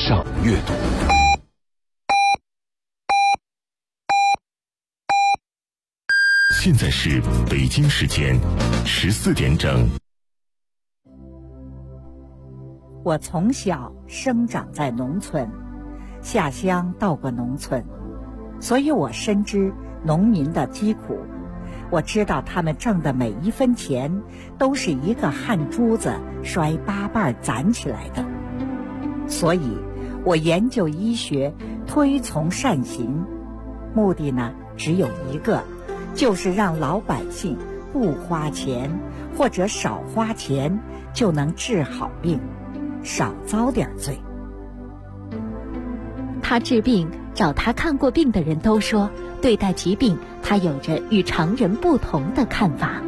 上阅读。现在是北京时间14点整。 我从小生长在农村，下乡到过农村，所以我深知农民的疾苦。我知道他们挣的每一分钱都是一个汗珠子摔八瓣攒起来的。所以我研究医学，推崇善行，目的呢只有一个，就是让老百姓不花钱或者少花钱就能治好病，少遭点罪。 他治病，找他看过病的人都说，对待疾病他有着与常人不同的看法。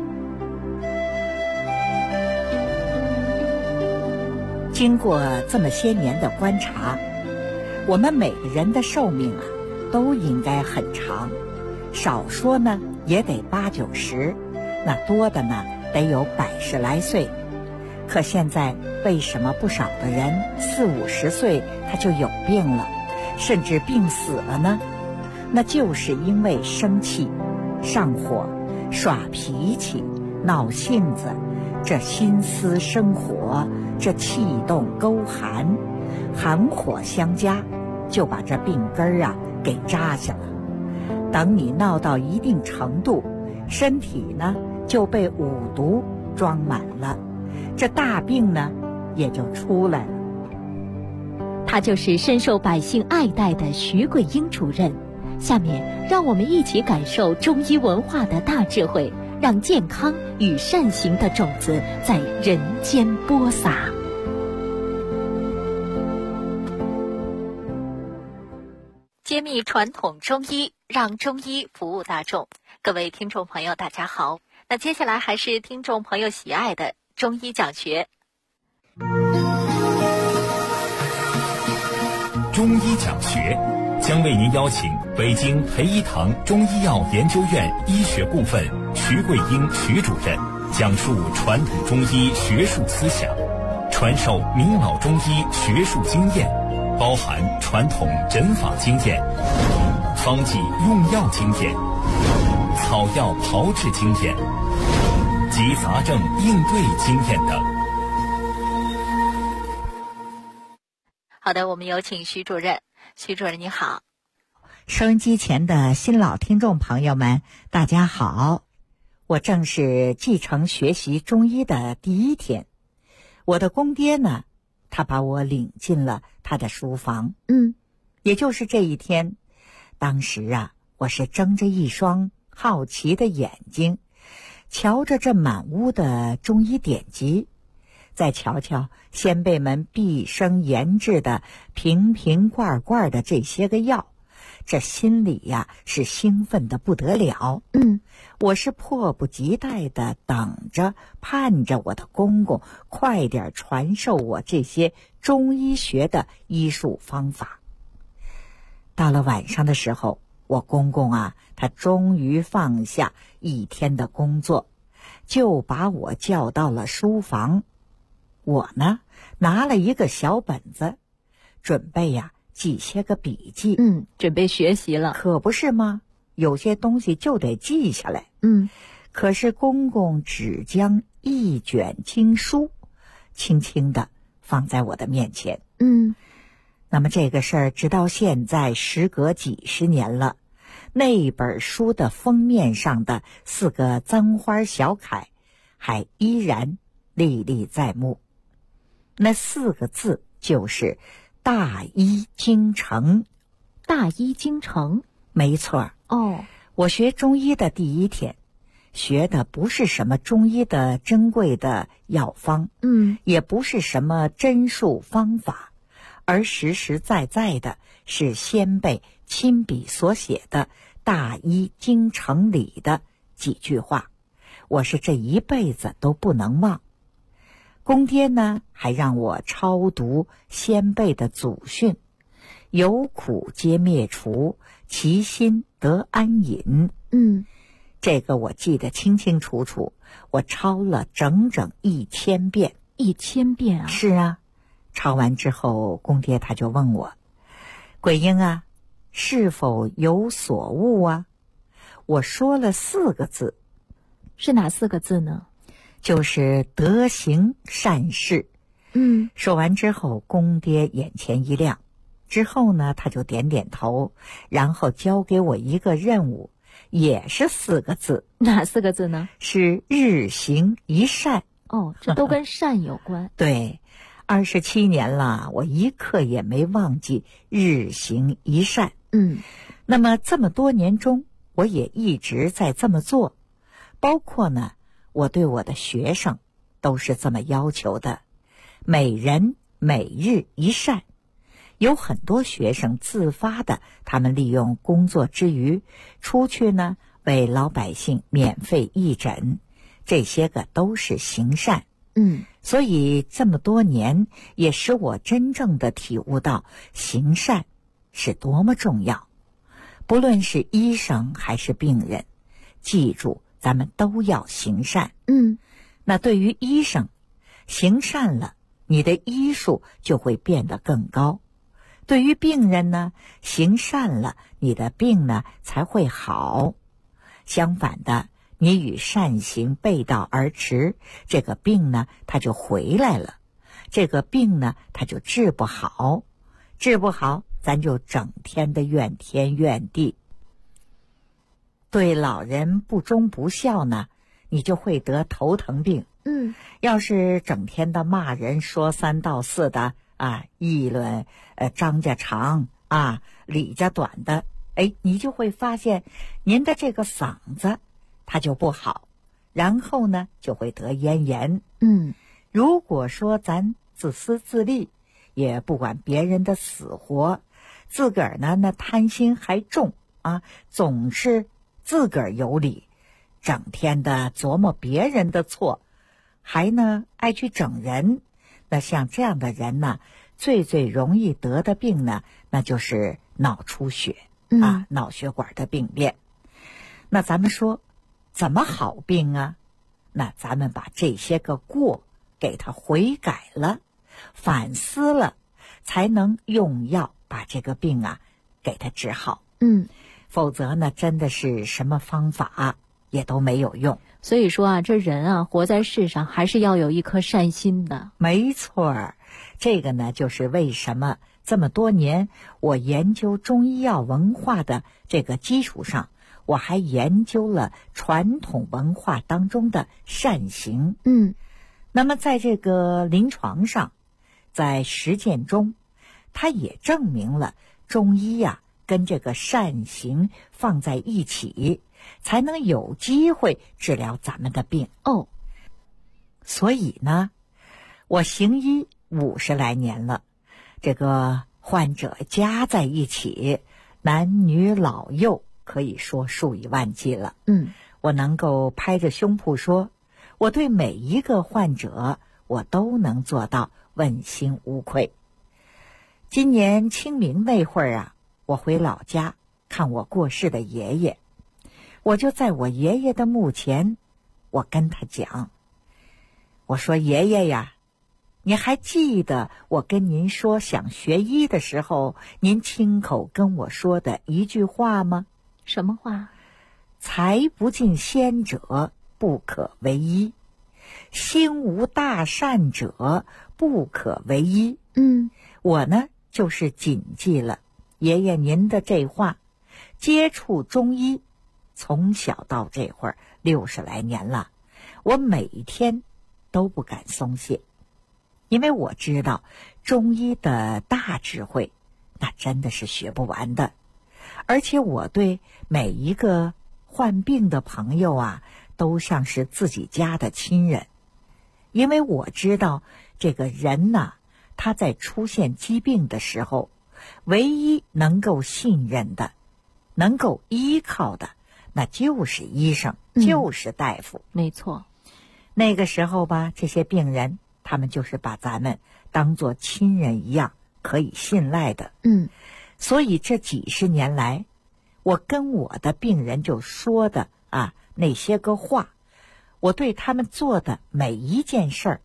经过这么些年的观察，我们每个人的寿命都应该很长，少说呢也得80、90，那多的呢得有100来岁。可现在为什么不少的人40、50岁他就有病了，甚至病死了呢？那就是因为生气、上火、耍脾气、闹性子，这心思生火，这气动勾寒，寒火相加，就把这病根给扎下了。等你闹到一定程度，身体呢就被五毒装满了，这大病呢也就出来了。 他就是深受百姓爱戴的徐桂英主任。下面让我们一起感受中医文化的大智慧，让健康与善行的种子在人间播撒。揭秘传统中医，让中医服务大众。各位听众朋友大家好，那接下来还是听众朋友喜爱的中医讲学。 中医讲学将为您邀请北京培一堂中医药研究院医学部分徐桂英徐主任讲述传统中医学术思想，传授明老中医学术经验，包含传统诊法经验、方剂用药经验、草药炮制经验及杂症应对经验等。 好的，我们有请徐主任。徐主任你好。 收音机前的新老听众朋友们大家好，我正是继承学习中医的第一天。我的公爹呢，他把我领进了他的书房。也就是这一天，当时我是睁着一双好奇的眼睛，瞧着这满屋的中医典籍，再瞧瞧先辈们毕生研制的瓶瓶罐罐的这些个药，这心里是兴奋得不得了。我是迫不及待地等着盼着我的公公快点传授我这些中医学的医术方法。到了晚上的时候，我公公他终于放下一天的工作，就把我叫到了书房。我呢拿了一个小本子，准备记些个笔记。 准备学习了。 可不是吗？有些东西就得记下来。可是公公只将一卷经书轻轻地放在我的面前。那么这个事儿直到现在时隔几十年了，那本书的封面上的4个簪花小楷还依然历历在目。那4个字就是大医精诚。 大医精诚， 没错。我学中医的第一天，学的不是什么中医的珍贵的药方，也不是什么针术方法，而实实在在的是先辈亲笔所写的大医精诚里的几句话，我是这一辈子都不能忘。公爹呢还让我抄读先辈的祖训，有苦皆灭除，其心得安隐。这个我记得清清楚楚，我抄了整整1000遍。 1000遍啊？ 是啊， 抄完之后，公爹他就问我：“桂英啊，是否有所悟啊？”我说了4个字。 是哪4个字呢？ 就是德行善事。说完之后，公爹眼前一亮，之后呢，他就点点头，然后交给我一个任务，也是4个字。 哪4个字呢？ 是日行一善。 哦，这都跟善有关。 对，27年了，我一刻也没忘记日行一善。那么这么多年中，我也一直在这么做，包括呢，我对我的学生都是这么要求的，每人每日一善。有很多学生自发的，他们利用工作之余出去呢，为老百姓免费义诊，这些个都是行善。所以这么多年也使我真正的体悟到行善是多么重要。不论是医生还是病人，记住咱们都要行善。那对于医生，行善了，你的医术就会变得更高。对于病人呢，行善了，你的病呢才会好。相反的，你与善行背道而驰，这个病呢它就回来了，这个病呢它就治不好，治不好咱就整天的怨天怨地。对老人不忠不孝呢，你就会得头疼病。要是整天的骂人说三道四的议论张家长李家短的，你就会发现您的这个嗓子它就不好，然后呢就会得咽炎。如果说咱自私自利，也不管别人的死活，自个儿呢那贪心还重总是自个儿有理，整天的琢磨别人的错，还呢爱去整人，那像这样的人呢，最容易得的病呢，那就是脑出血脑血管的病变。那咱们说怎么好病啊？那咱们把这些个过给他悔改了，反思了，才能用药把这个病给他治好。否则呢，真的是什么方法也都没有用。 所以说这人活在世上还是要有一颗善心的。 没错，这个呢就是为什么这么多年我研究中医药文化的这个基础上，我还研究了传统文化当中的善行。那么在这个临床上，在实践中，它也证明了中医跟这个善行放在一起，才能有机会治疗咱们的病。所以呢，我行医50来年了，这个患者加在一起，男女老幼可以说数以万计了。我能够拍着胸脯说，我对每一个患者我都能做到问心无愧。今年清明那会儿我回老家看我过世的爷爷，我就在我爷爷的墓前，我跟他讲，我说爷爷呀，你还记得我跟您说想学医的时候，您亲口跟我说的一句话吗？ 什么话？ 财不尽先者不可为医，心无大善者不可为医。我呢就是谨记了爷爷您的这话，接触中医从小到这会儿60来年了，我每天都不敢松懈，因为我知道中医的大智慧那真的是学不完的。而且我对每一个患病的朋友都像是自己家的亲人，因为我知道这个人他在出现疾病的时候，唯一能够信任的，能够依靠的，那就是医生，就是大夫。 没错。 那个时候吧，这些病人他们就是把咱们当作亲人一样可以信赖的。所以这几十年来，我跟我的病人就说的那些个话，我对他们做的每一件事儿，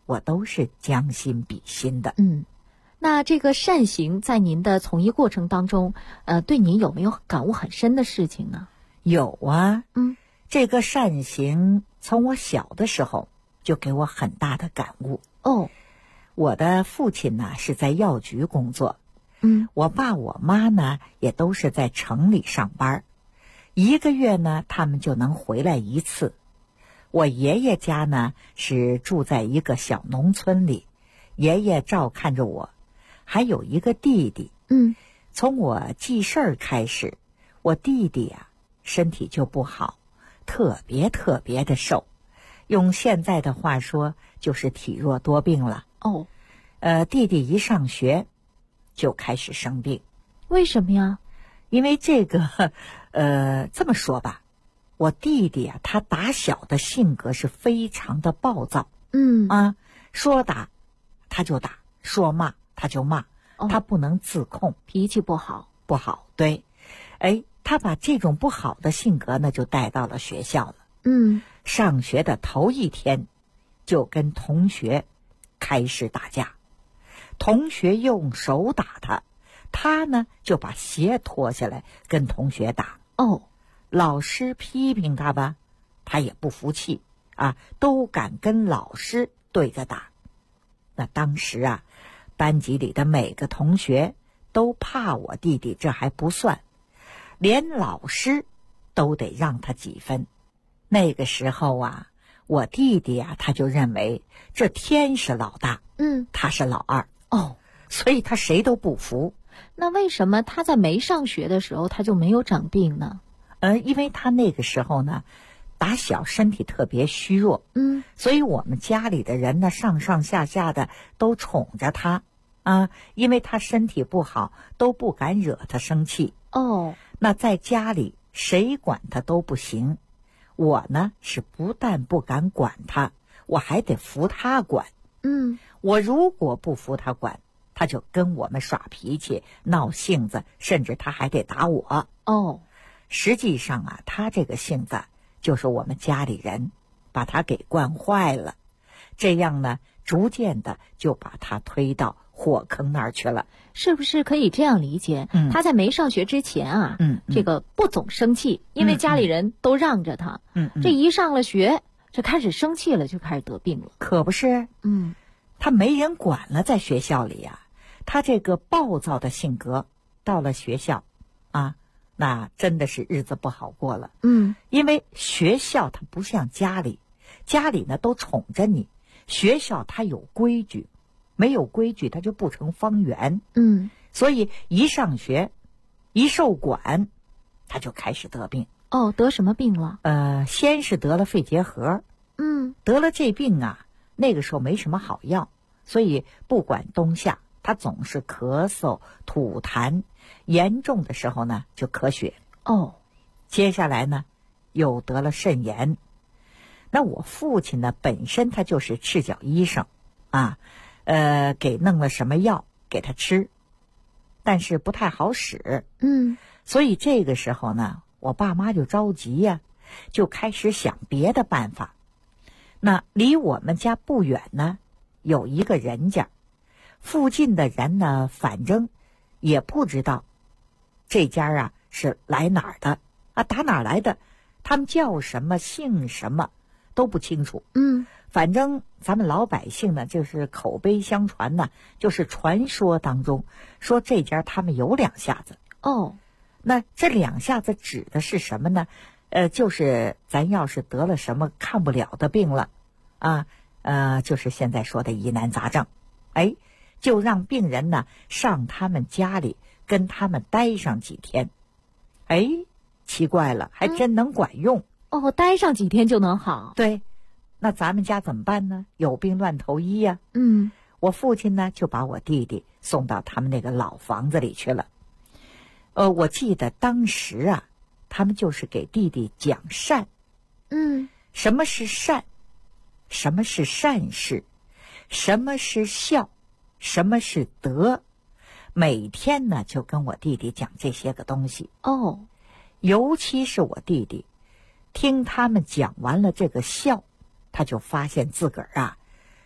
我都是将心比心的。 那这个善行在您的从医过程当中，对您有没有感悟很深的事情呢？ 有啊，这个善行从我小的时候就给我很大的感悟。我的父亲呢是在药局工作，我爸我妈呢也都是在城里上班，1个月呢他们就能回来一次。我爷爷家呢是住在一个小农村里，爷爷照看着我，还有一个弟弟。从我记事儿开始，我弟弟啊身体就不好，特别的瘦，用现在的话说就是体弱多病了。弟弟一上学就开始生病。 为什么呀？ 因为这个这么说吧，我弟弟啊他打小的性格是非常的暴躁。说打他就打，说骂他就骂，他不能自控， 脾气不好。 对。他把这种不好的性格呢就带到了学校了。上学的头1天就跟同学开始打架，同学用手打他，他呢就把鞋脱下来跟同学打。老师批评他吧，他也不服气啊，都敢跟老师对着打。那当时啊，班级里的每个同学都怕我弟弟，这还不算，连老师都得让他几分。那个时候啊，我弟弟啊他就认为这天是老大，他是老二，所以他谁都不服。 那为什么他在没上学的时候他就没有长病呢？ 因为他那个时候呢打小身体特别虚弱，所以我们家里的人呢上上下下的都宠着他啊，因为他身体不好，都不敢惹他生气。那在家里谁管他都不行，我呢是不但不敢管他，我还得服他管。我如果不服他管，他就跟我们耍脾气闹性子，甚至他还得打我。实际上啊，他这个性子就是我们家里人把他给惯坏了，这样呢逐渐的就把他推到火坑那儿去了。 是不是可以这样理解？他在没上学之前啊，这个不总生气，因为家里人都让着他。这一上了学，就开始生气了，就开始得病了。 可不是，他没人管了，在学校里啊，他这个暴躁的性格到了学校啊，那真的是日子不好过了。因为学校它不像家里，家里呢都宠着你，学校它有规矩，没有规矩它就不成方圆。所以一上学一受管，他就开始得病。 得什么病了？ 先是得了肺结核。得了这病啊，那个时候没什么好药，所以不管冬夏他总是咳嗽吐痰，严重的时候呢就咳血。接下来呢又得了肾炎。那我父亲呢本身他就是赤脚医生啊，给弄了什么药给他吃，但是不太好使。所以这个时候呢我爸妈就着急呀，就开始想别的办法。那离我们家不远呢有一个人家，附近的人呢反正也不知道这家啊是来哪儿的啊，打哪儿来的，他们叫什么姓什么都不清楚。反正咱们老百姓呢就是口碑相传呢，就是传说当中说这家他们有2下子。那这2下子指的是什么呢？就是咱要是得了什么看不了的病了啊，就是现在说的疑难杂症，就让病人呢上他们家里跟他们待上几天。奇怪了，还真能管用。 待上几天就能好？ 对。那咱们家怎么办呢？有病乱投医呀。我父亲呢就把我弟弟送到他们那个老房子里去了。我记得当时啊，他们就是给弟弟讲善。什么是善？什么是善事？什么是孝？什么是德？每天呢就跟我弟弟讲这些个东西。尤其是我弟弟听他们讲完了这个孝，他就发现自个儿啊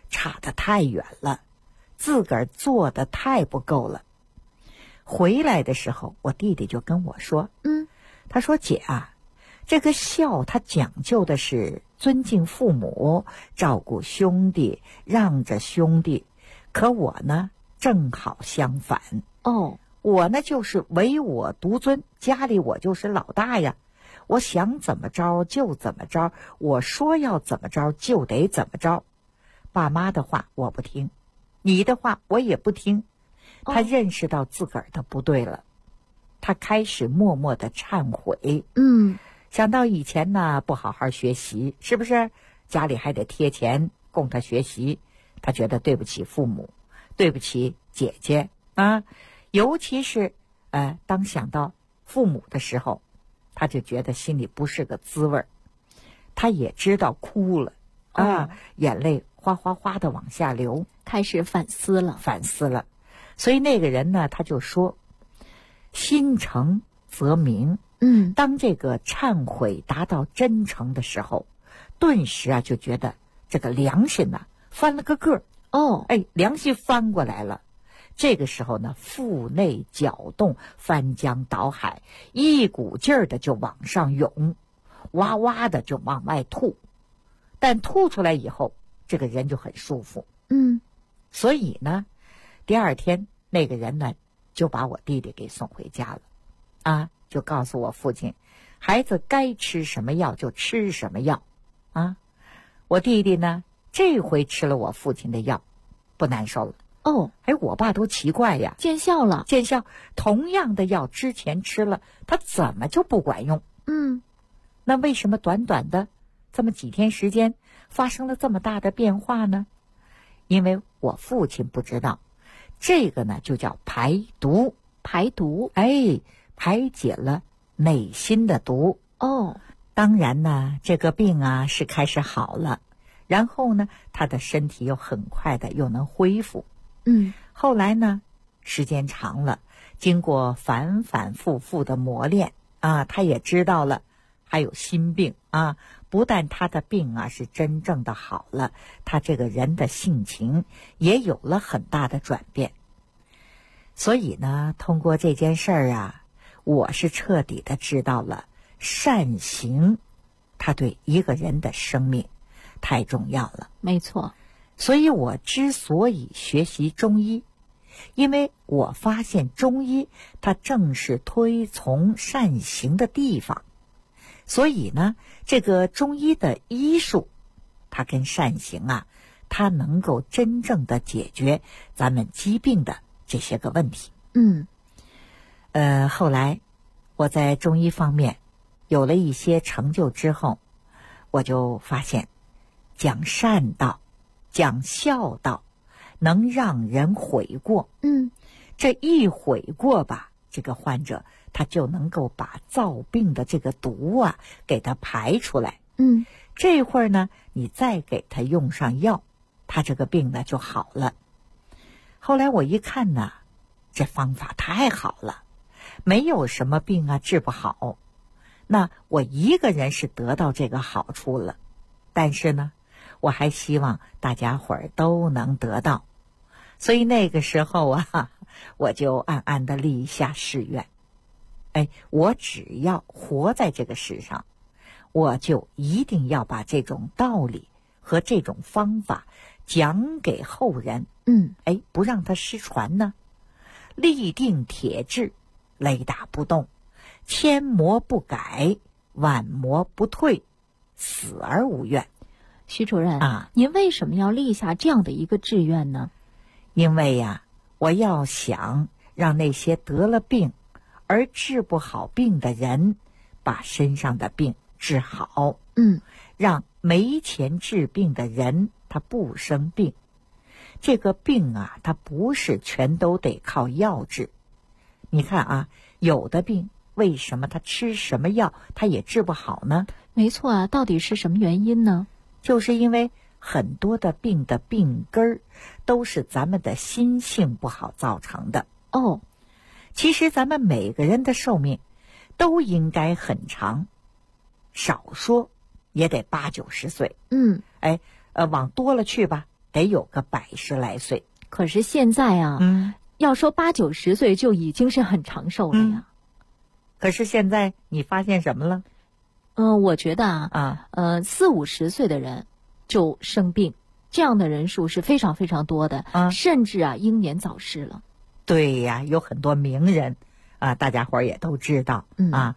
差得太远了，自个儿做的太不够了。回来的时候，我弟弟就跟我说，他说姐啊，这个孝它讲究的是尊敬父母，照顾兄弟，让着兄弟。可我呢，正好相反。我呢就是唯我独尊，家里我就是老大呀，我想怎么着就怎么着，我说要怎么着就得怎么着。爸妈的话我不听，你的话我也不听。他认识到自个儿的不对了，他开始默默的忏悔。想到以前呢不好好学习，是不是家里还得贴钱供他学习，他觉得对不起父母，对不起姐姐啊。尤其是当想到父母的时候，他就觉得心里不是个滋味儿。他也知道哭了眼泪哗哗哗的往下流， 开始反思了。 所以那个人呢，他就说，心诚则明。当这个忏悔达到真诚的时候，顿时就觉得这个良心翻了个个儿。良心翻过来了。这个时候呢，腹内搅动，翻江倒海，一股劲儿的就往上涌，哇哇的就往外吐。但吐出来以后，这个人就很舒服。所以呢，第二天那个人呢就把我弟弟给送回家了就告诉我父亲，孩子该吃什么药就吃什么药我弟弟呢这回吃了我父亲的药，不难受了。我爸都奇怪呀， 见效了。 同样的药之前吃了，他怎么就不管用？那为什么短短的这么几天时间发生了这么大的变化呢？因为我父亲不知道，这个呢就叫排毒。排解了内心的毒。当然呢，这个病是开始好了，然后呢他的身体又很快的又能恢复。后来呢，时间长了，经过反反复复的磨练他也知道了还有心病不但他的病是真正的好了，他这个人的性情也有了很大的转变。所以呢，通过这件事儿我是彻底的知道了善行它对一个人的生命太重要了。 没错。 所以我之所以学习中医，因为我发现中医它正是推崇善行的地方。所以呢，这个中医的医术它跟善行它能够真正的解决咱们疾病的这些个问题。后来我在中医方面有了一些成就之后，我就发现讲善道，讲孝道，能让人悔过。这一悔过吧，这个患者他就能够把造病的这个毒给他排出来。这会儿呢，你再给他用上药，他这个病呢就好了。后来我一看呢，这方法太好了，没有什么病治不好。那我一个人是得到这个好处了，但是呢，我还希望大家伙儿都能得到。所以那个时候我就暗暗地立下誓愿，我只要活在这个世上，我就一定要把这种道理和这种方法讲给后人。不让它失传呢。立定铁志，雷打不动，千磨不改，万磨不退，死而无怨。 徐主任您为什么要立下这样的一个志愿呢？ 因为我要想让那些得了病而治不好病的人把身上的病治好。让没钱治病的人他不生病。这个病它不是全都得靠药治。你看有的病为什么他吃什么药他也治不好呢？ 没错到底是什么原因呢？ 就是因为很多的病的病根儿都是咱们的心性不好造成的。其实咱们每个人的寿命都应该很长，少说也得80、90岁。往多了去吧得有个110来岁。 可是现在啊，要说80、90岁就已经是很长寿了呀。 可是现在你发现什么了？ 我觉得40、50岁的人就生病，这样的人数是非常非常多的，甚至英年早逝了。 对呀，有很多名人大家伙儿也都知道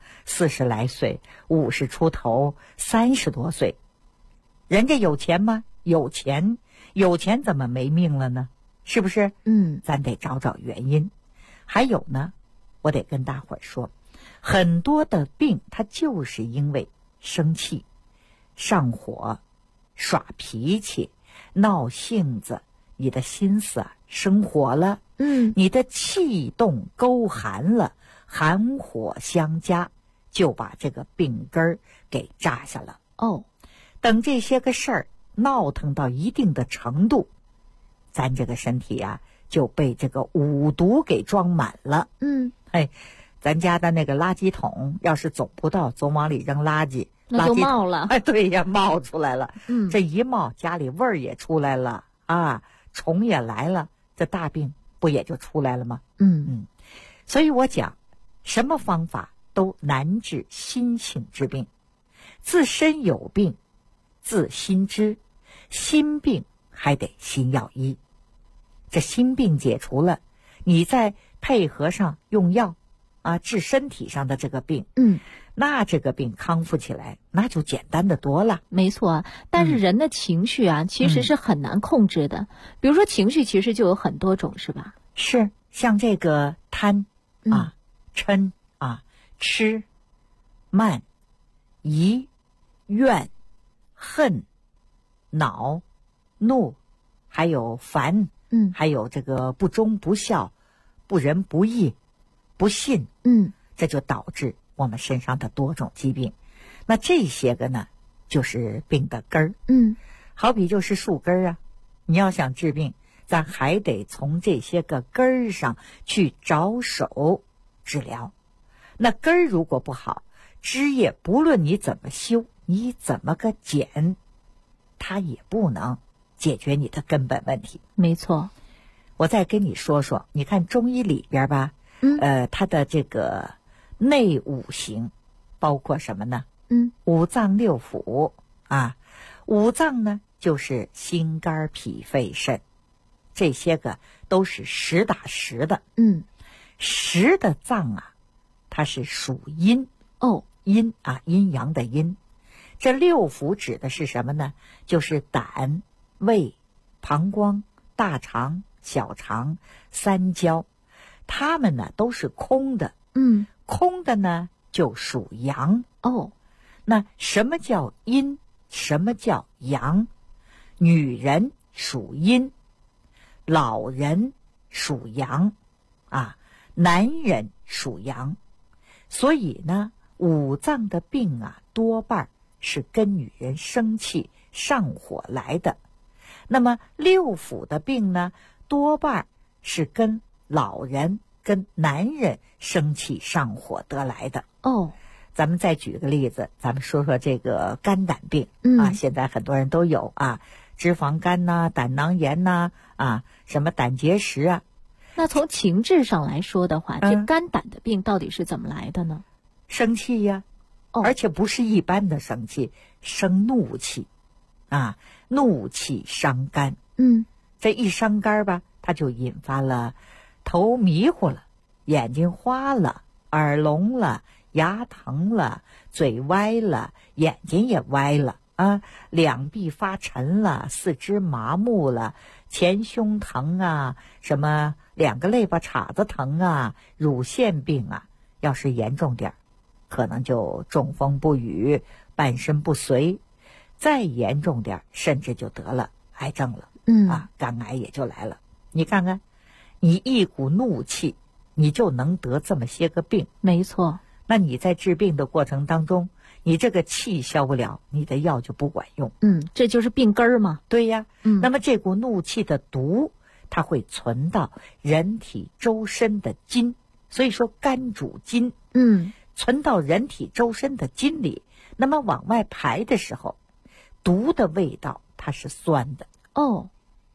，40来岁、50出头、30多岁，人家有钱吗？有钱怎么没命了呢？是不是？咱得找找原因。还有呢，我得跟大伙儿说，很多的病它就是因为生气、上火、耍脾气、闹性子，你的心思生火了，你的气动勾寒了，寒火相加，就把这个病根儿给扎下了。等这些个事儿闹腾到一定的程度，咱这个身体就被这个五毒给装满了。咱家的那个垃圾桶要是总不到，总往里扔垃圾， 那就冒了。 对呀，冒出来了。这一冒，家里味儿也出来了虫也来了，这大病不也就出来了吗？所以我讲，什么方法都难治心性之病。自身有病，自心知，心病还得心药医。这心病解除了，你再配合上用药治身体上的这个病，那这个病康复起来那就简单的多了。 没错，但是人的情绪其实是很难控制的。比如说情绪其实就有很多种，是吧？ 是，像这个贪嗔痴慢疑怨恨恼怒，还有烦，还有这个不忠不孝、不仁不义、不信，这就导致我们身上的多种疾病。那这些个呢，就是病的根儿。好比就是树根儿你要想治病，咱还得从这些个根儿上去着手治疗。那根儿如果不好，枝叶不论你怎么修，你怎么个剪，它也不能解决你的根本问题。 没错。 我再跟你说说，你看中医里边吧，它的这个内五行包括什么呢？五脏六腑五脏呢就是心肝脾肺肾，这些个都是实打实的。实的脏它是属阴。阴阴阳的阴。这六腑指的是什么呢？就是胆、胃、膀胱、大肠、小肠、三焦，它们呢都是空的。空的呢就属阳。那什么叫阴？什么叫阳？女人属阴，老人属阳男人属阳。所以呢，五脏的病多半是跟女人生气上火来的。那么六腑的病呢，多半是跟老人跟男人生气上火得来的。咱们再举个例子，咱们说说这个肝胆病现在很多人都有脂肪肝胆囊炎什么胆结石那从情志上来说的话，这肝胆的病到底是怎么来的呢？ 生气呀，而且不是一般的生气，生怒气怒气伤肝。这一伤肝吧，它就引发了头迷糊了，眼睛花了，耳聋了，牙疼了，嘴歪了，眼睛也歪了两臂发沉了，四肢麻木了，前胸疼什么两个肋巴叉子疼乳腺病要是严重点可能就中风不语，半身不遂，再严重点甚至就得了癌症了肝癌也就来了。你看看，你一股怒气你就能得这么些个病。 没错。 那你在治病的过程当中，你这个气消不了，你的药就不管用。 这就是病根儿嘛。 对呀。那么这股怒气的毒，它会存到人体周身的筋，所以说肝主筋。存到人体周身的筋里，那么往外排的时候，毒的味道它是酸的。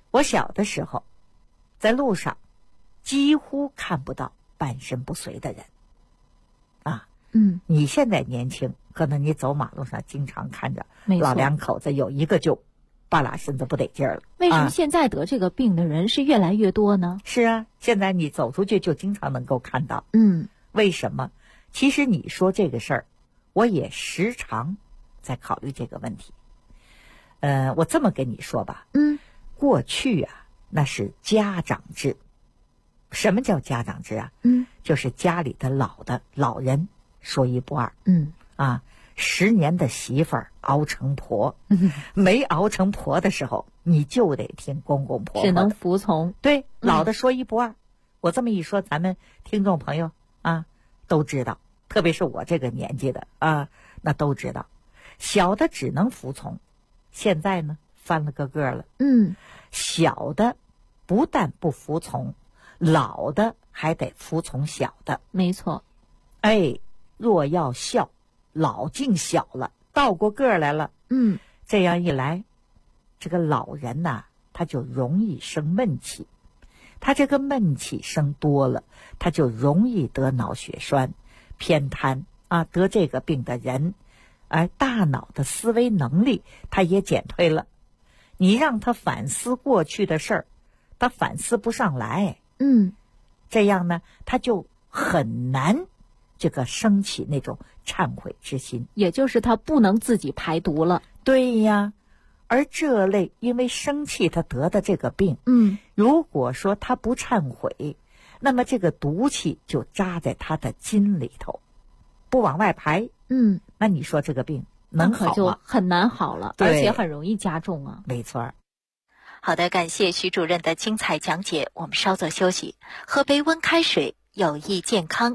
我小的时候，在路上几乎看不到半身不遂的人啊。你现在年轻，可能你走马路上经常看着老两口子有一个就半拉身子不得劲儿了。 为什么现在得这个病的人是越来越多呢？ 是啊，现在你走出去就经常能够看到。为什么？其实你说这个事儿，我也时常在考虑这个问题。我这么跟你说吧，过去啊，那是家长制。什么叫家长制啊？就是家里的老人说一不二。10年的媳妇儿熬成婆，没熬成婆的时候，你就得听公公婆婆的， 只能服从。 对，老的说一不二。我这么一说，咱们听众朋友啊都知道，特别是我这个年纪的啊，那都知道，小的只能服从。现在呢，翻了个个了。小的不但不服从，老的还得服从小的。 没错。 若要孝，老敬小了，倒过个来了。这样一来，这个老人呐，他就容易生闷气。他这个闷气生多了，他就容易得脑血栓、偏瘫啊。得这个病的人，大脑的思维能力他也减退了。你让他反思过去的事儿，他反思不上来。这样呢，他就很难这个升起那种忏悔之心， 也就是他不能自己排毒了。 对呀。而这类因为生气他得的这个病，如果说他不忏悔，那么这个毒气就扎在他的筋里头，不往外排。那你说这个病能好吗？ 可就很难好了，而且很容易加重啊。 没错。 好的，感谢徐主任的精彩讲解，我们稍作休息，喝杯温开水，有益健康。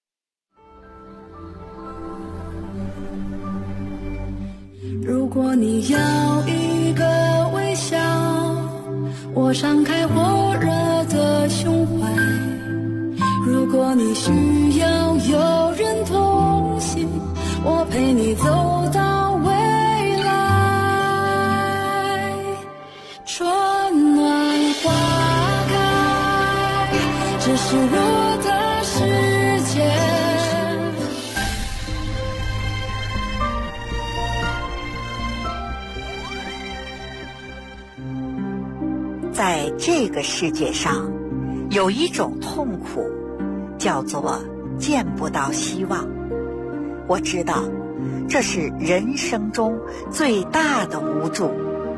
如果你要一个微笑，我敞开火热的胸怀；如果你需要有人同行，我陪你走到未来。春暖花开，这是我的世界。 在这个世界上，有一种痛苦，叫做见不到希望。我知道，这是人生中最大的无助。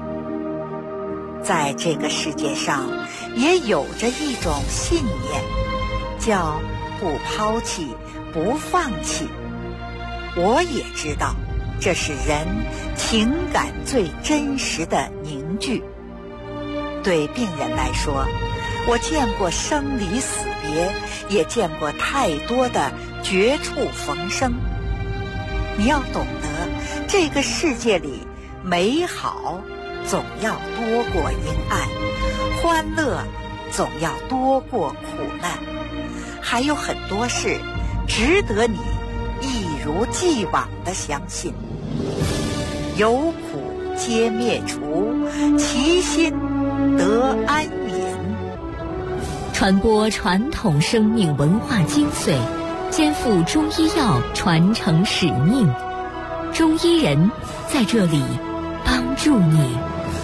在这个世界上，也有着一种信念，叫不抛弃、不放弃。我也知道，这是人情感最真实的凝聚。对病人来说，我见过生离死别，也见过太多的绝处逢生。你要懂得，这个世界里美好总要多过阴暗，欢乐总要多过苦难，还有很多事值得你一如既往地相信。有苦皆灭除，其心得安隐。 传播传统生命文化精髓，肩负中医药传承使命。中医人在这里帮助你。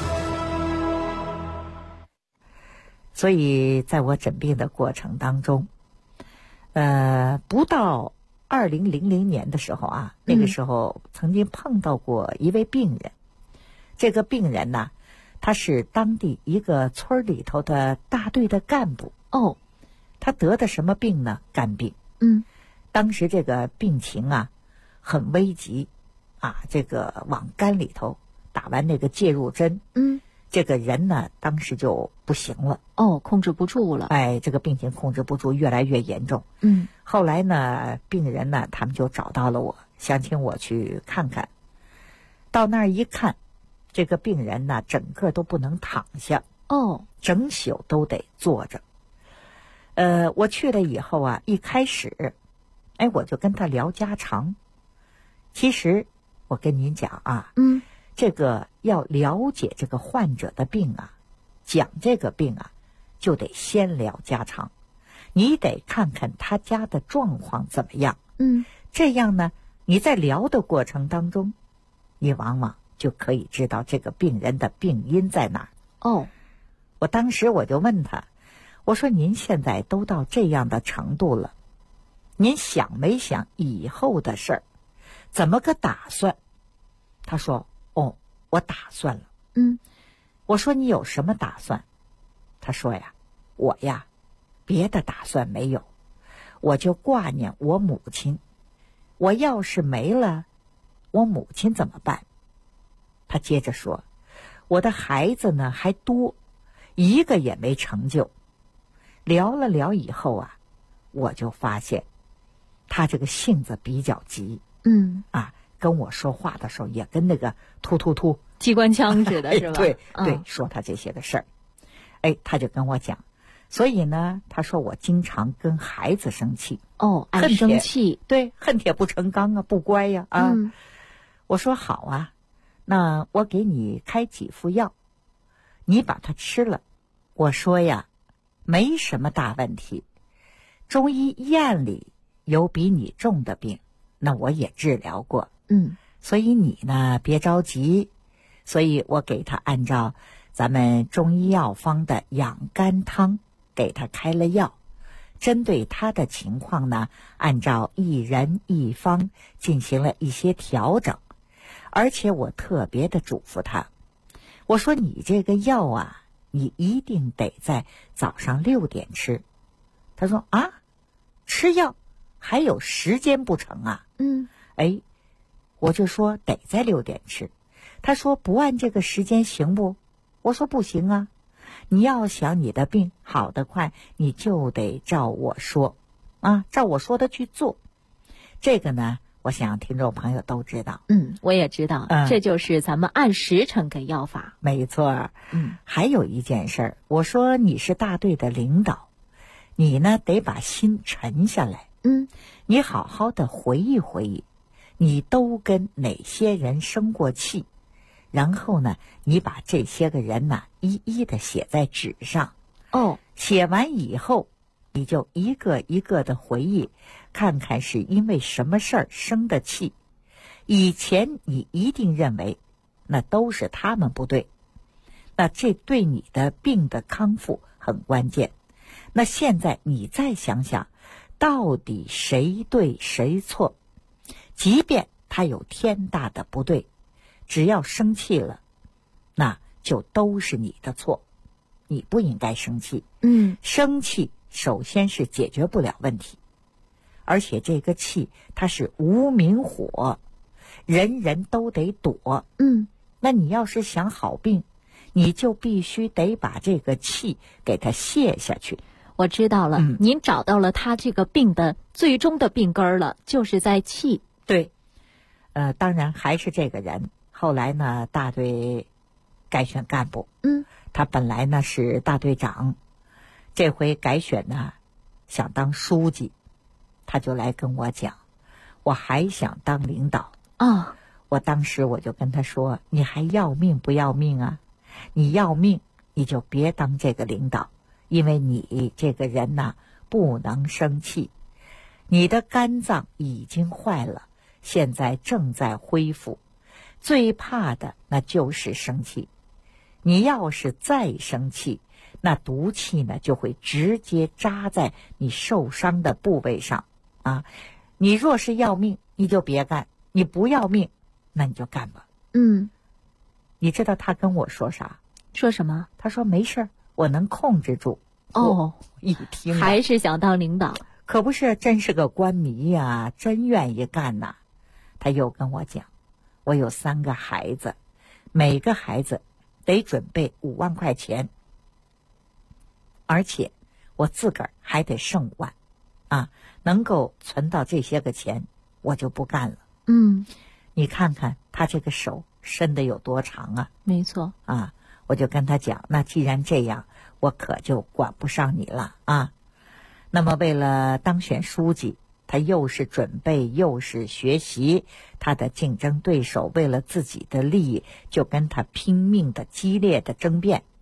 所以在我诊病的过程当中，不到2000年的时候啊，那个时候曾经碰到过一位病人。这个病人呢，他是当地一个村里头的大队的干部。他得的什么病呢？肝病。当时这个病情啊很危急啊，这个往肝里头打完那个介入针，这个人呢当时就不行了。 控制不住了。 这个病情控制不住，越来越严重。后来呢，病人呢他们就找到了我，想请我去看看。到那儿一看，这个病人呢整个都不能躺下，整宿都得坐着。我去了以后啊，一开始我就跟他聊家常。其实我跟您讲啊，这个要了解这个患者的病啊， 讲这个病啊，就得先聊家常，你得看看他家的状况怎么样。这样呢，你在聊的过程当中，你往往就可以知道这个病人的病因在哪儿。我当时我就问他，我说您现在都到这样的程度了，您想没想以后的事儿，怎么个打算？他说我打算了。我说你有什么打算？他说呀，我呀别的打算没有，我就挂念我母亲，我要是没了我母亲怎么办？他接着说，我的孩子呢还多，一个也没成就。聊了聊以后啊，我就发现他这个性子比较急。跟我说话的时候也跟那个突机关枪似的，是吧？ 对，说他这些个事儿。他就跟我讲，所以呢，他说我经常跟孩子生气。 爱生气。 对，恨铁不成钢啊，不乖呀。我说好啊，那我给你开几副药，你把它吃了。我说呀，没什么大问题，中医院里有比你重的病，那我也治疗过。所以你呢别着急，所以我给他按照咱们中医药方的养肝汤给他开了药，针对他的情况呢，按照一人一方进行了一些调整。而且我特别的嘱咐他，我说你这个药啊，你一定得在早上6点吃。他说啊，吃药还有时间不成啊？我就说得在6点吃。他说不按这个时间行不？我说不行啊，你要想你的病好得快，你就得照我说照我说的去做。这个呢，我想听众朋友都知道。 我也知道，这就是咱们按时辰给药法。 没错。还有一件事儿，我说你是大队的领导，你呢得把心沉下来。你好好的回忆回忆，你都跟哪些人生过气，然后呢，你把这些个人呢一一的写在纸上。写完以后，你就一个一个的回忆，看看是因为什么事儿生的气。以前你一定认为那都是他们不对，那这对你的病的康复很关键。那现在你再想想，到底谁对谁错？即便他有天大的不对，只要生气了，那就都是你的错，你不应该生气。生气首先是解决不了问题，而且这个气它是无名火，人人都得躲。那你要是想好病，你就必须得把这个气给它泄下去。 我知道了，您找到了他这个病的最终的病根儿了，就是在气。 对，当然还是这个人。后来呢，大队改选干部，他本来呢是大队长，这回改选呢想当书记，他就来跟我讲，我还想当领导。我当时我就跟他说，你还要命不要命啊？你要命你就别当这个领导，因为你这个人呐不能生气，你的肝脏已经坏了，现在正在恢复，最怕的那就是生气。你要是再生气，那毒气呢就会直接扎在你受伤的部位上你若是要命你就别干，你不要命那你就干吧。你知道他跟我说啥？ 说什么？ 他说没事，我能控制住。一听还是想当领导， 可不是，真是个官迷呀，真愿意干呐。他又跟我讲，我有3个孩子，每个孩子得准备5万块钱，而且我自个儿还得剩5万能够存到这些个钱，我就不干了。你看看他这个手伸得有多长啊？ 没错我就跟他讲，那既然这样，我可就管不上你了那么为了当选书记，他又是准备又是学习，他的竞争对手为了自己的利益就跟他拼命的激烈的争辩，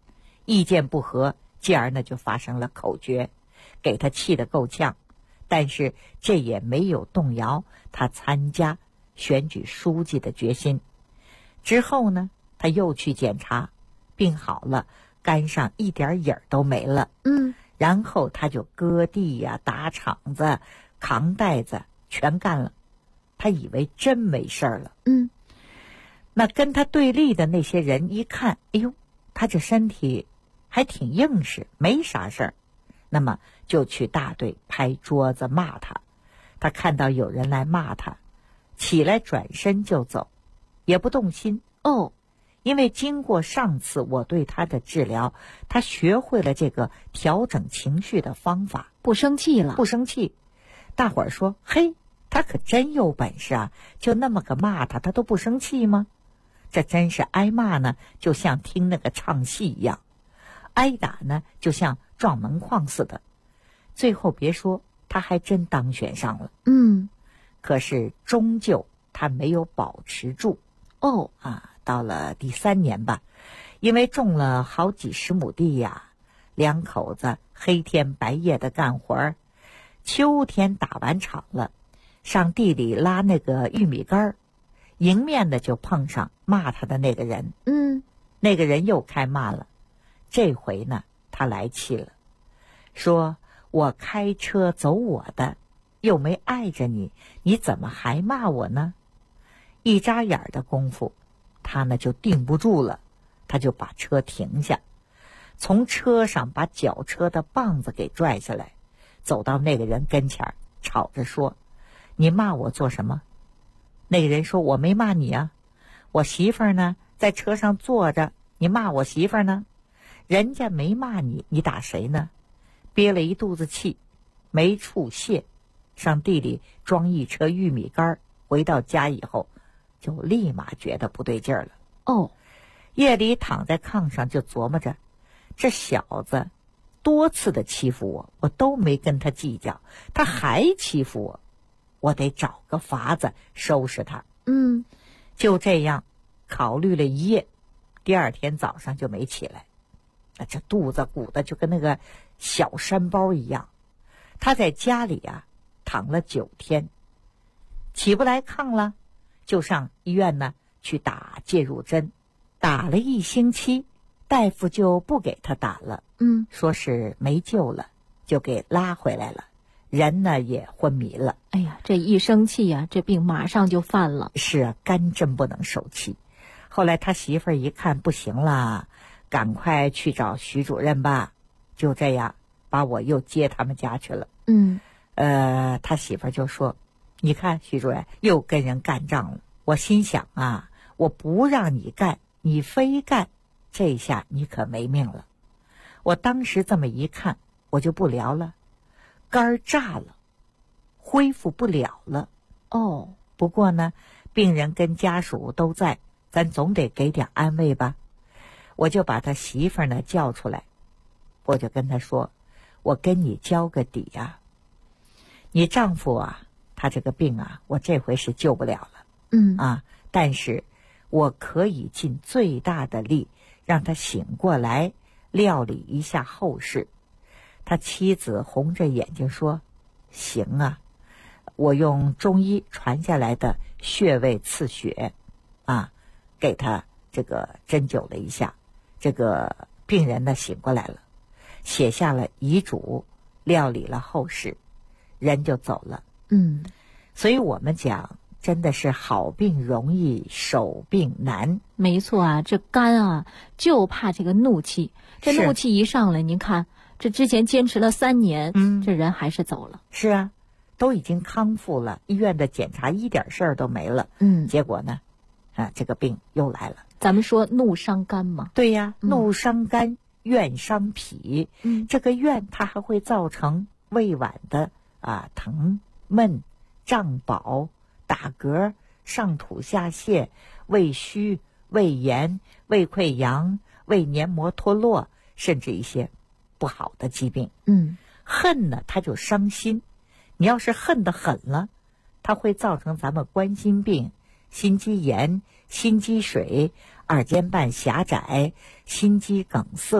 意见不合，继而呢就发生了口角，给他气得够呛。但是这也没有动摇他参加选举书记的决心。之后呢，他又去检查，病好了，肝上一点影儿都没了。然后他就割地呀、打场子、扛袋子，全干了。他以为真没事儿了。那跟他对立的那些人一看，哎呦，他这身体还挺硬实，没啥事儿。那么就去大队拍桌子骂他。他看到有人来骂他，起来转身就走，也不动心。因为经过上次我对他的治疗，他学会了这个调整情绪的方法， 不生气了。 不生气。大伙儿说，嘿，他可真有本事啊，就那么个骂他，他都不生气吗？这真是挨骂呢，就像听那个唱戏一样；挨打呢，就像撞门框似的。最后别说，他还真当选上了。可是终究他没有保持住。到了第3年吧，因为种了好几十亩地呀，两口子黑天白夜的干活儿。秋天打完场了，上地里拉那个玉米杆儿，迎面的就碰上骂他的那个人。那个人又开骂了。这回呢，他来气了，说我开车走我的，又没碍着你，你怎么还骂我呢？一眨眼的功夫，他呢就定不住了，他就把车停下，从车上把绞车的棒子给拽下来，走到那个人跟前，吵着说，你骂我做什么？那个人说，我没骂你啊，我媳妇儿呢在车上坐着，你骂我媳妇儿呢？人家没骂你，你打谁呢？憋了一肚子气，没处泄，上地里装一车玉米杆，回到家以后就立马觉得不对劲儿了。夜里躺在炕上就琢磨着，这小子多次的欺负我，我都没跟他计较，他还欺负我，我得找个法子收拾他。就这样考虑了一夜，第二天早上就没起来。这肚子鼓的就跟那个小山包一样。他在家里啊躺了9天，起不来炕了，就上医院呢去打介入针，打了1星期，大夫就不给他打了。说是没救了，就给拉回来了，人呢也昏迷了。 哎呀，这一生气啊，这病马上就犯了。 是啊，肝真不能受气。后来他媳妇儿一看不行了，赶快去找徐主任吧。就这样把我又接他们家去了。他媳妇儿就说，你看徐主任又跟人干仗了。我心想啊，我不让你干，你非干，这下你可没命了。我当时这么一看，我就不聊了，肝儿炸了，恢复不了了。不过呢，病人跟家属都在，咱总得给点安慰吧。我就把他媳妇儿呢叫出来，我就跟他说，我跟你交个底啊，你丈夫啊，他这个病啊，我这回是救不了了。但是我可以尽最大的力让他醒过来，料理一下后事。他妻子红着眼睛说，行啊，我用中医传下来的穴位刺血给他这个针灸了一下，这个病人呢醒过来了，写下了遗嘱，料理了后事，人就走了。所以我们讲，真的是好病容易，手病难。 没错啊，这肝啊就怕这个怒气，这怒气一上来，您看这之前坚持了3年，这人还是走了。 是啊，都已经康复了，医院的检查一点事儿都没了。结果呢这个病又来了。 咱们说怒伤肝嘛。 对呀，怒伤肝，怨伤脾。这个怨它还会造成胃脘的疼闷、胀饱、打嗝、上吐下泻、胃虚、胃炎、胃溃疡、胃黏膜脱落，甚至一些不好的疾病。恨呢，它就伤心。你要是恨得狠了，它会造成咱们冠心病、心肌炎、心肌水、二尖瓣狭窄、心肌梗塞、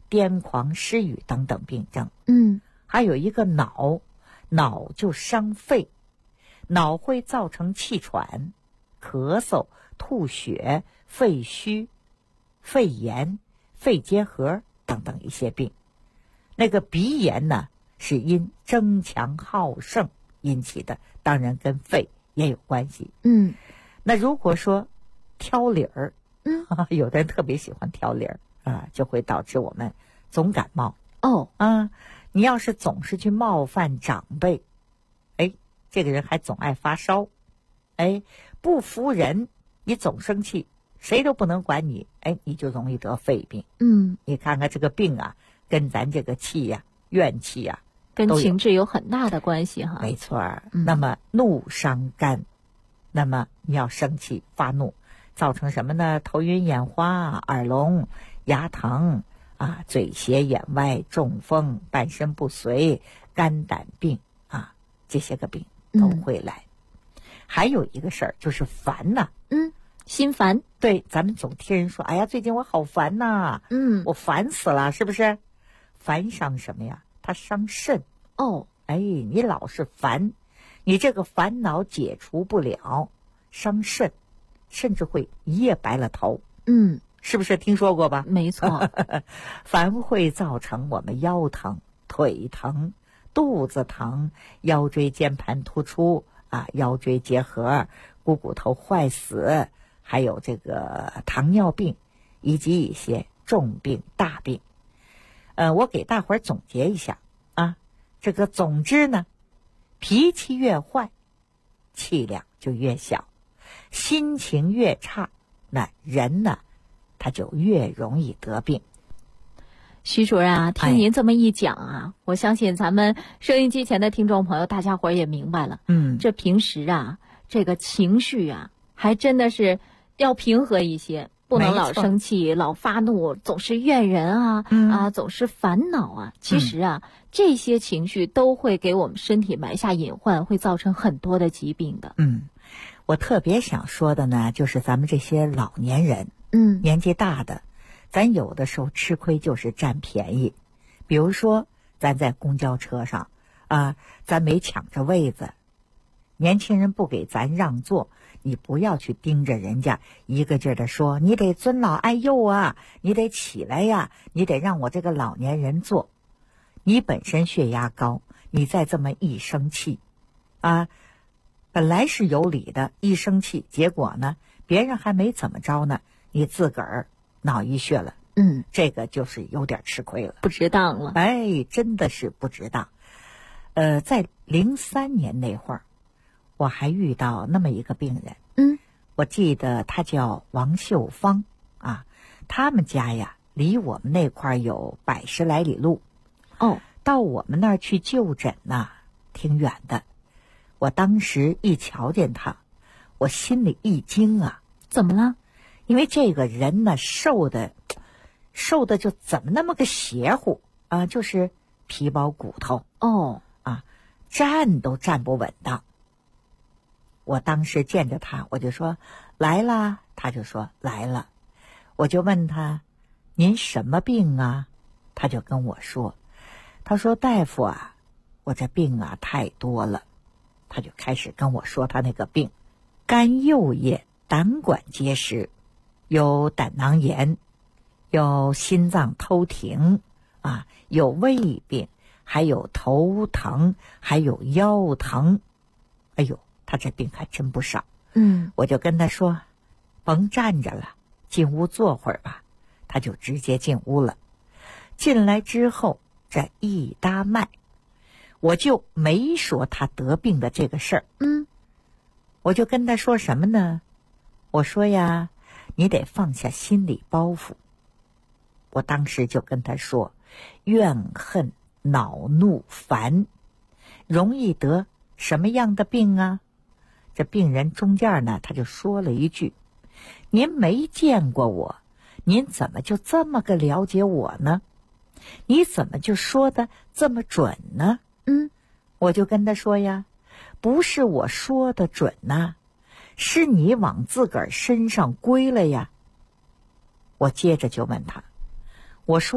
癫狂、失语等等病症。还有一个脑就伤肺，脑会造成气喘、咳嗽、吐血、肺虚、肺炎、肺结核等等一些病。那个鼻炎呢，是因争强好胜引起的，当然跟肺也有关系。那如果说挑理儿，有的人特别喜欢挑理儿就会导致我们总感冒。你要是总是去冒犯长辈，这个人还总爱发烧，不服人，你总生气，谁都不能管你，你就容易得肺病。你看看这个病啊，跟咱这个气呀、怨气呀， 跟情志有很大的关系哈。 没错。那么怒伤肝，那么你要生气发怒，造成什么呢？头晕眼花、耳聋、牙疼嘴斜眼歪、中风、半身不遂、肝胆病这些个病都会来。还有一个事儿就是烦呐， 心烦。 对，咱们总听人说，哎呀，最近我好烦呐，我烦死了，是不是？烦伤什么呀？它伤肾。你老是烦，你这个烦恼解除不了，伤肾，甚至会一夜白了头。是不是听说过吧？ 没错。 烦会造成我们腰疼、腿疼、肚子疼、腰椎间盘突出腰椎结核、股头坏死，还有这个糖尿病，以及一些重病大病。我给大伙儿总结一下这个总之呢，脾气越坏，气量就越小，心情越差，那人呢他就越容易得病。 徐主任听您这么一讲我相信咱们收音机前的听众朋友大家伙也明白了。这平时这个情绪还真的是要平和一些，不能老生气、老发怒，总是怨人总是烦恼其实这些情绪都会给我们身体埋下隐患，会造成很多的疾病的。 我特别想说的呢，就是咱们这些老年人，年纪大的，咱有的时候吃亏就是占便宜。比如说咱在公交车上咱没抢着位子，年轻人不给咱让座，你不要去盯着人家一个劲儿的说你得尊老爱幼你得起来呀，你得让我这个老年人坐。你本身血压高，你再这么一生气本来是有理的，一生气，结果呢别人还没怎么着呢，你自个儿脑溢血了。这个就是有点吃亏了， 不值当了。 真的是不值当。在03年那会儿，我还遇到那么一个病人。我记得他叫王秀芳他们家呀离我们那块有100来里路。到我们那儿去就诊挺远的。我当时一瞧见他，我心里一惊怎么了？ 因为这个人呢瘦的就怎么那么个邪乎就是皮包骨头站都站不稳当。我当时见着他，我就说来啦，他就说来了。我就问他您什么病他就跟我说，他说大夫我这病太多了。他就开始跟我说他那个病，肝右叶胆管结石，有胆囊炎，有心脏偷停有胃病，还有头疼，还有腰疼。他这病还真不少。我就跟他说甭站着了，进屋坐会儿吧。他就直接进屋了。进来之后这一搭脉，我就没说他得病的这个事儿。我就跟他说什么呢？我说呀，你得放下心理包袱。我当时就跟他说，怨恨、恼怒、烦，容易得什么样的病这病人中间呢，他就说了一句，您没见过我，您怎么就这么个了解我呢？你怎么就说的这么准呢？我就跟他说呀，不是我说的准是你往自个儿身上归了呀。我接着就问他，我说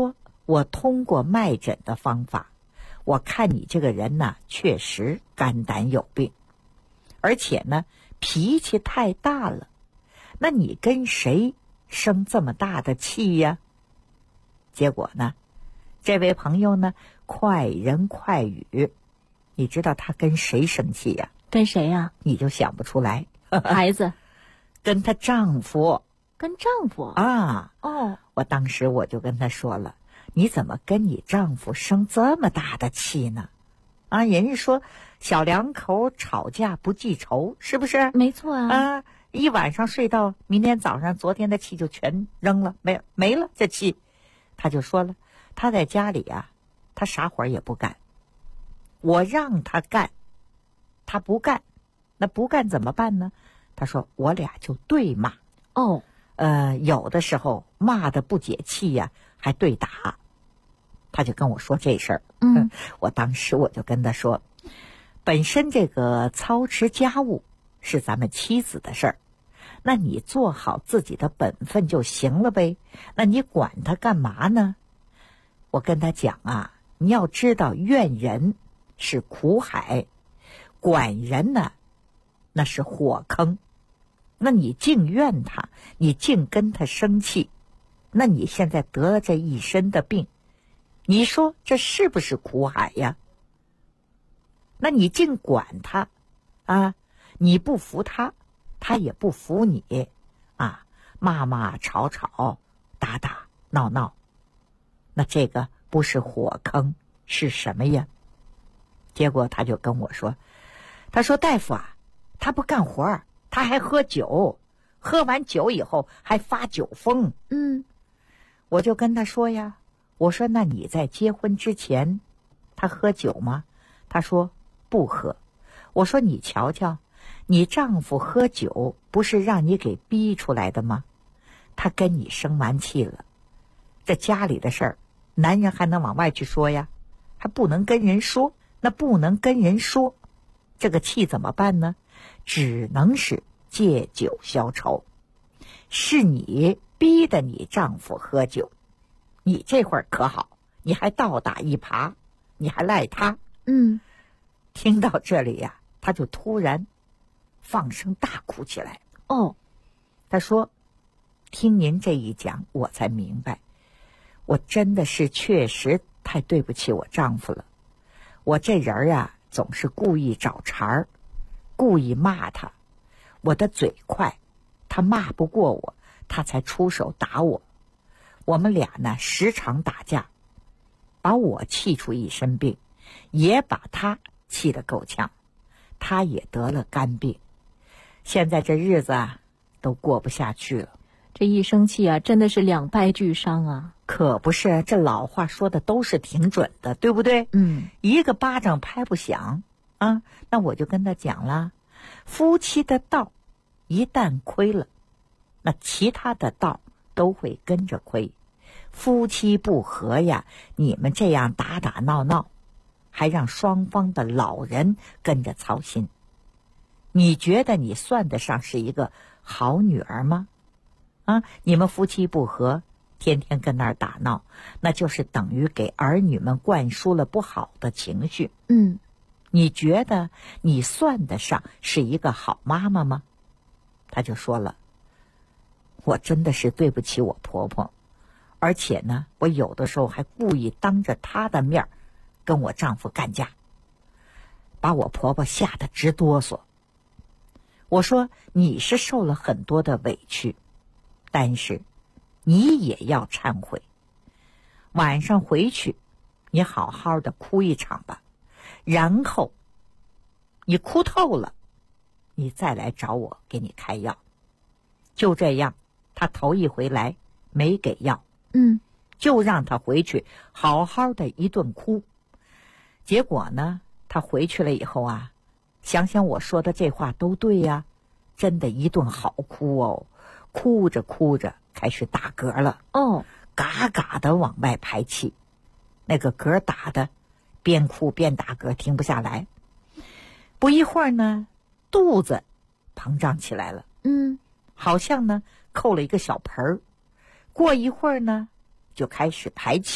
我通过脉诊的方法，我看你这个人呢，确实肝胆有病，而且呢，脾气太大了。那你跟谁生这么大的气呀？结果呢，这位朋友呢，快人快语，你知道他跟谁生气呀？ 跟谁呀？ 你就想不出来。 孩子。 跟她丈夫。 跟丈夫啊？ 哦， 我当时我就跟她说了，你怎么跟你丈夫生这么大的气呢？啊，人家说小两口吵架不记仇，是不是？ 没错啊。 啊，一晚上睡到明天早上，昨天的气就全扔了，没了这气。他就说了，他在家里啊，他啥活也不干，我让他干，他不干，那不干怎么办呢？他说我俩就对骂。 哦， 有的时候骂的不解气呀，还对打。他就跟我说这事儿。我当时我就跟他说，本身这个操持家务是咱们妻子的事儿，那你做好自己的本分就行了呗，那你管他干嘛呢？我跟他讲啊，你要知道怨人是苦海，管人呢那是火坑。那你净怨他，你净跟他生气，那你现在得了这一身的病，你说这是不是苦海呀？那你净管他啊，你不服他，他也不服你啊，骂吵打打闹，那这个不是火坑是什么呀？结果他就跟我说，他说大夫啊，他不干活，他还喝酒，喝完酒以后还发酒疯。我就跟他说呀，我说那你在结婚之前他喝酒吗？他说不喝。我说你瞧瞧，你丈夫喝酒不是让你给逼出来的吗？他跟你生完气了，这家里的事儿男人还能往外去说呀？还不能跟人说，那不能跟人说，这个气怎么办呢？只能是借酒消愁。是你逼得你丈夫喝酒，你这会儿可好，你还倒打一耙，你还赖他。听到这里呀，他就突然放声大哭起来。他说，听您这一讲，我才明白，我真的是确实太对不起我丈夫了。我这人啊，总是故意找茬儿，故意骂他。我的嘴快，他骂不过我，他才出手打我。我们俩呢，时常打架，把我气出一身病，也把他气得够呛。他也得了肝病，现在这日子啊，都过不下去了。 这一生气啊，真的是两败俱伤啊。 可不是，这老话说的都是挺准的，对不对？一个巴掌拍不响啊。那我就跟他讲了，夫妻的道一旦亏了，那其他的道都会跟着亏。夫妻不和呀，你们这样打打闹闹，还让双方的老人跟着操心，你觉得你算得上是一个好女儿吗？啊，你们夫妻不和，天天跟那儿打闹，那就是等于给儿女们灌输了不好的情绪。你觉得你算得上是一个好妈妈吗？他就说了，我真的是对不起我婆婆，而且呢，我有的时候还故意当着她的面跟我丈夫干架，把我婆婆吓得直哆嗦。我说你是受了很多的委屈，但是你也要忏悔。晚上回去你好好的哭一场吧，然后你哭透了，你再来找我给你开药。就这样，他头一回来没给药，就让他回去好好的一顿哭。结果呢，他回去了以后啊，想想我说的这话都对呀，真的一顿好哭哦。哭着哭着开始打嗝了，嘎嘎的往外排气，那个嗝打的边哭边打嗝，停不下来。不一会儿呢，肚子膨胀起来了，好像呢扣了一个小盆儿。过一会儿呢，就开始排气，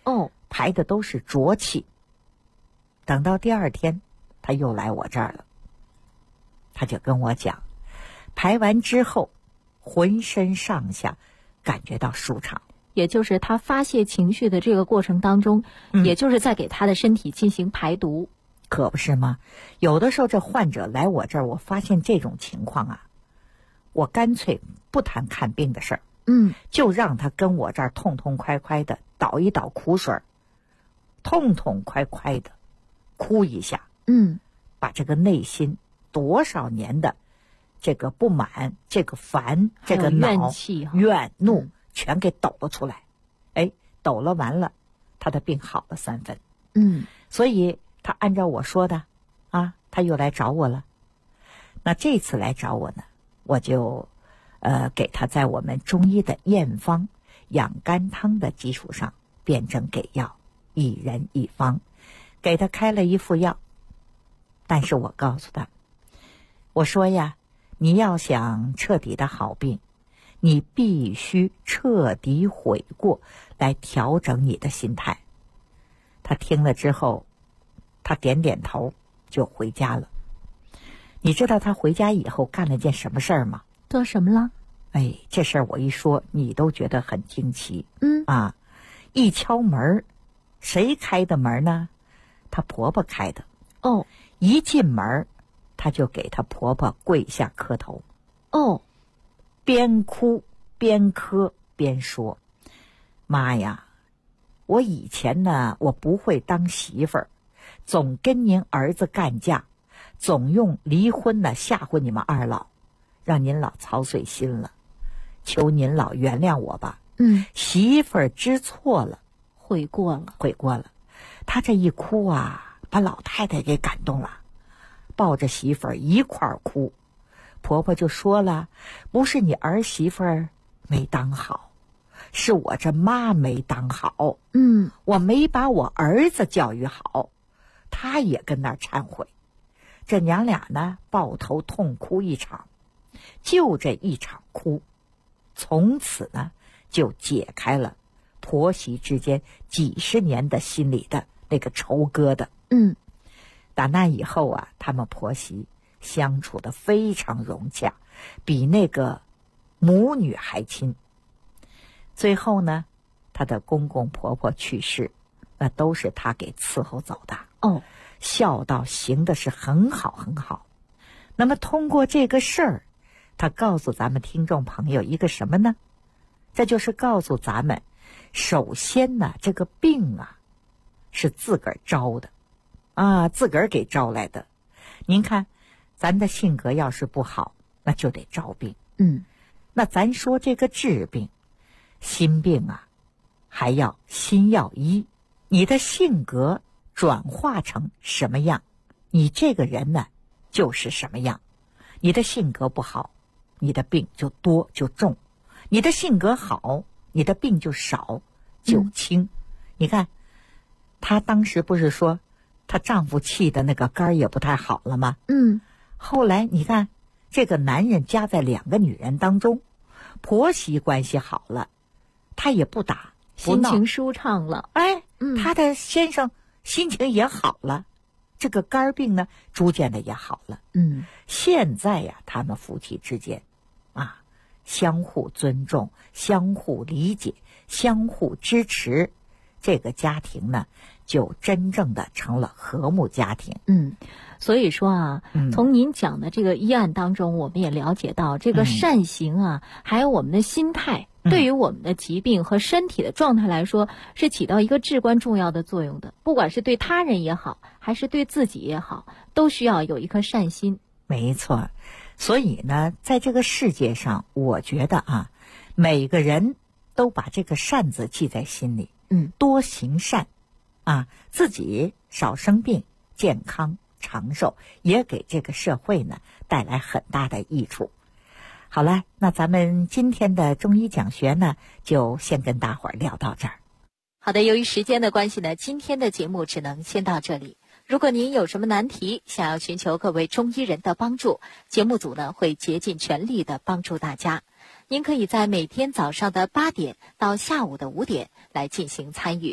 哦， 排的都是浊气。等到第二天，他又来我这儿了，他就跟我讲，排完之后，浑身上下感觉到舒畅。 也就是他发泄情绪的这个过程当中，也就是在给他的身体进行排毒。 可不是吗？有的时候这患者来我这儿，我发现这种情况啊，我干脆不谈看病的事儿，就让他跟我这儿痛痛快快的倒一倒苦水，痛痛快快的哭一下，把这个内心多少年的这个不满、这个烦、这个恼、 怨气、 怨怒全给抖了出来。抖了完了，他的病好了3分。所以他按照我说的他又来找我了。那这次来找我呢，我就给他在我们中医的验方养肝汤的基础上辩证给药，1人1方，给他开了一副药。但是我告诉他，我说呀，你要想彻底的好病，你必须彻底悔过，来调整你的心态。他听了之后，他点点头就回家了。你知道他回家以后干了件什么事儿吗？ 做什么了？ 这事儿我一说你都觉得很惊奇。一敲门，谁开的门呢？她婆婆开的。一进门她就给她婆婆跪下磕头。边哭边磕边说，妈呀，我以前呢，我不会当媳妇儿，总跟您儿子干架，总用离婚呢吓唬你们二老，让您老操碎心了，求您老原谅我吧。媳妇儿知错了， 悔过了。 他这一哭啊，把老太太给感动了，抱着媳妇儿一块儿哭。婆婆就说了，不是你儿媳妇儿没当好，是我这妈没当好。我没把我儿子教育好。她也跟那儿忏悔。这娘俩呢，抱头痛哭一场。就这一场哭，从此呢就解开了婆媳之间几十年的心里的那个仇疙瘩。打那以后啊，他们婆媳相处得非常融洽，比那个母女还亲。最后呢，她的公公婆婆去世，那都是她给伺候走的。孝道行的是很好很好。那么通过这个事儿，她告诉咱们听众朋友一个什么呢？这就是告诉咱们，首先呢，这个病啊是自个儿招的自个儿给招来的。您看咱的性格要是不好，那就得招病。那咱说这个治病，心病啊还要心药医。你的性格转化成什么样，你这个人呢就是什么样。你的性格不好，你的病就多就重；你的性格好，你的病就少就轻。你看她当时不是说她丈夫气的那个肝也不太好了吗？后来你看这个男人夹在2个女人当中，婆媳关系好了，他也不打不闹， 心情舒畅了。 他的先生心情也好了，这个肝病呢逐渐的也好了。现在呀，他们夫妻之间相互尊重，相互理解，相互支持，这个家庭呢就真正的成了和睦家庭。 所以说从您讲的这个医案当中，我们也了解到这个善行还有我们的心态，对于我们的疾病和身体的状态来说，是起到一个至关重要的作用的。不管是对他人也好，还是对自己也好，都需要有一颗善心。 没错。所以呢，在这个世界上，我觉得每个人都把这个善字记在心里，多行善自己少生病，健康长寿，也给这个社会呢带来很大的益处。好了，那咱们今天的中医讲学呢，就先跟大伙儿聊到这儿。 好的，由于时间的关系呢，今天的节目只能先到这里。如果您有什么难题，想要寻求各位中医人的帮助，节目组呢会竭尽全力的帮助大家。您可以在每天早上的8点到下午的5点来进行参与。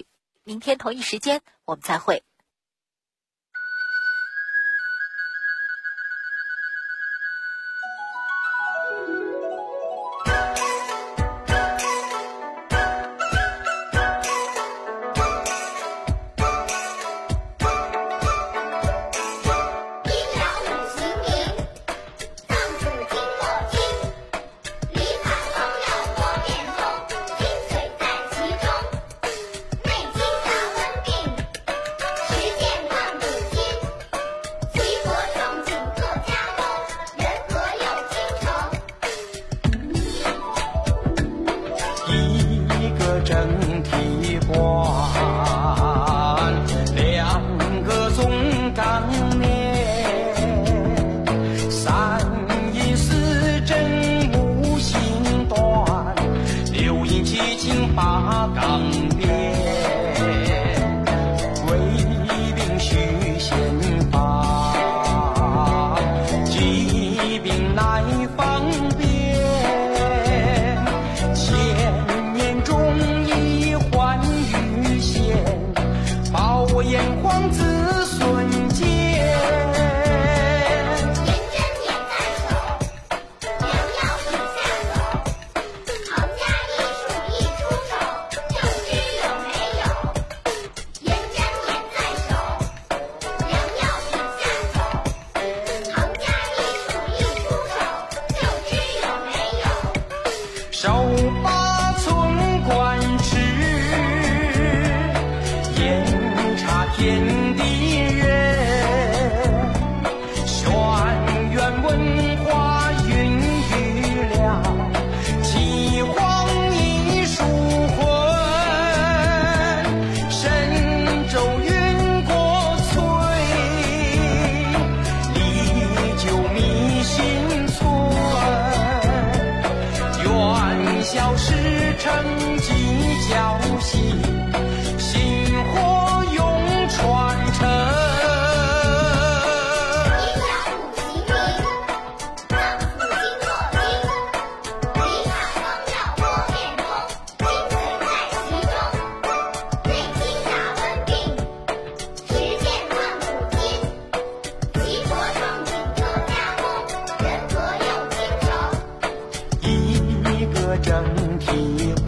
明天同一时间我们再会。 整体观，两个总纲面，三引四正五行断，六引七经八纲变，归并虚显法，疾病乃方便。炎黄子孙间， 颜真年在手，良药已下走。行家医术一出手，就知有没有。颜真年在手，良药已下走。行家医术一出手，就知有没有。 手把寸管尺，天地人，轩辕文化孕育了岐黄一书魂，神州云国粹，历久弥新存，元宵时成绩侥幸，薪火永传承。 一条五行名，藏府经络经，理法方药多变通，精髓在其中。内经大温病，实践万古今。齐国创新特加工，人各有精手。 一个整体